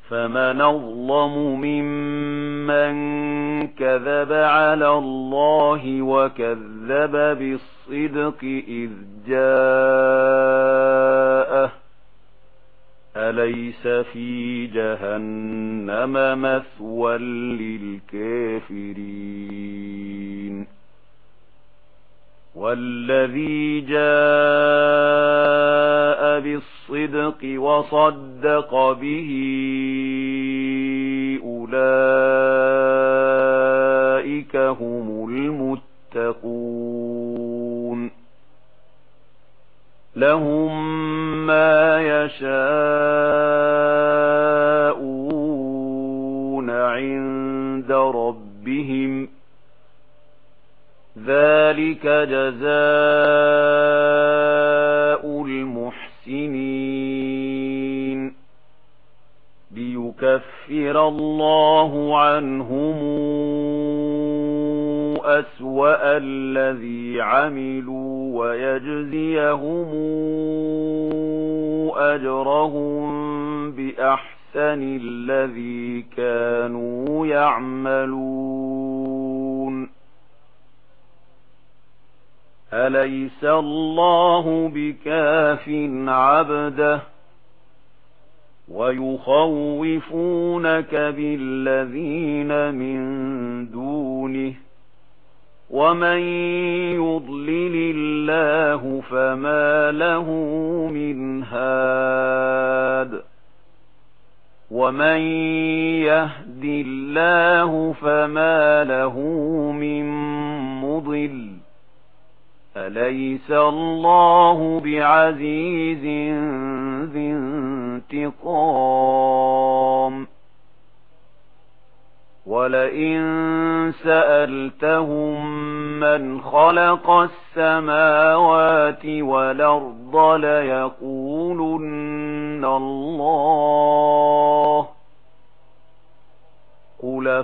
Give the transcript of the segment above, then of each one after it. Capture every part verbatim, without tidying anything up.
فمن أظلم ممن كذب على الله وكذب بالصدق إذ جاءه أليس في جهنم مثوى للكافرين والذي جاء بالصدق وصدق به أولئك هم المتقون لهم ما يشاءون عند ربهم ذلك جزاء المحسنين ليكفر الله عنهم أسوأ الذي عملوا ويجزيهم أجرهم بأحسن الذي كانوا يعملون أليس الله بكاف عبده ويخوفونك بالذين من دونه ومن يضلل الله فما له من هاد ومن يهد الله فما له من مضل أليس الله بعزيز ذي انتقام ولئن سألتهم من خلق السماوات والأرض ليقولن الله قل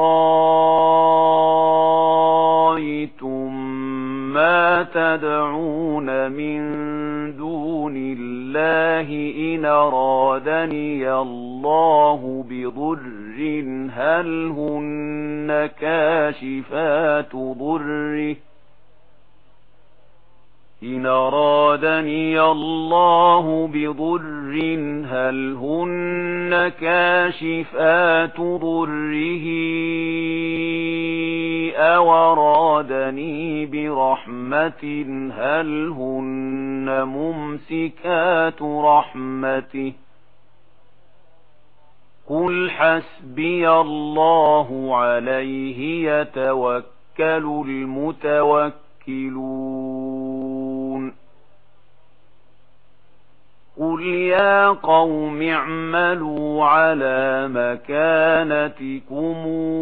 فرأيتم ما تدعون من دون الله إن أرادني الله بضر هل هن كاشفات ضره إن أرادني الله بضر هل هن كاشفات ضره أو أرادني برحمة هل هن ممسكات رحمته قل حسبي الله عليه يتوكل المتوكلون قل يا قوم اعملوا على مكانتكم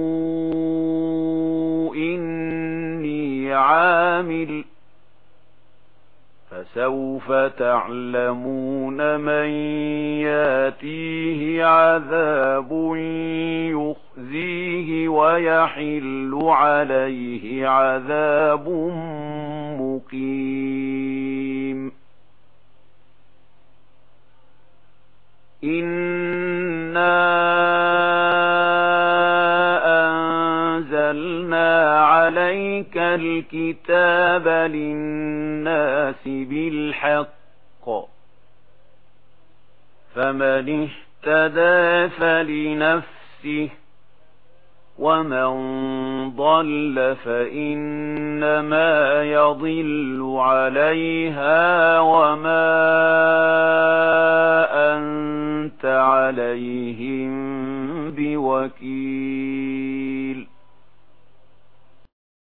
إني عامل فسوف تعلمون من ياتيه عذاب يخزيه ويحل عليه عذاب مقيم إنا أنزلنا عليك الكتاب للناس بالحق فمن اهتدى فلنفسه ومن ضل فإنما يضل عليها وما أنت عليهم بوكيل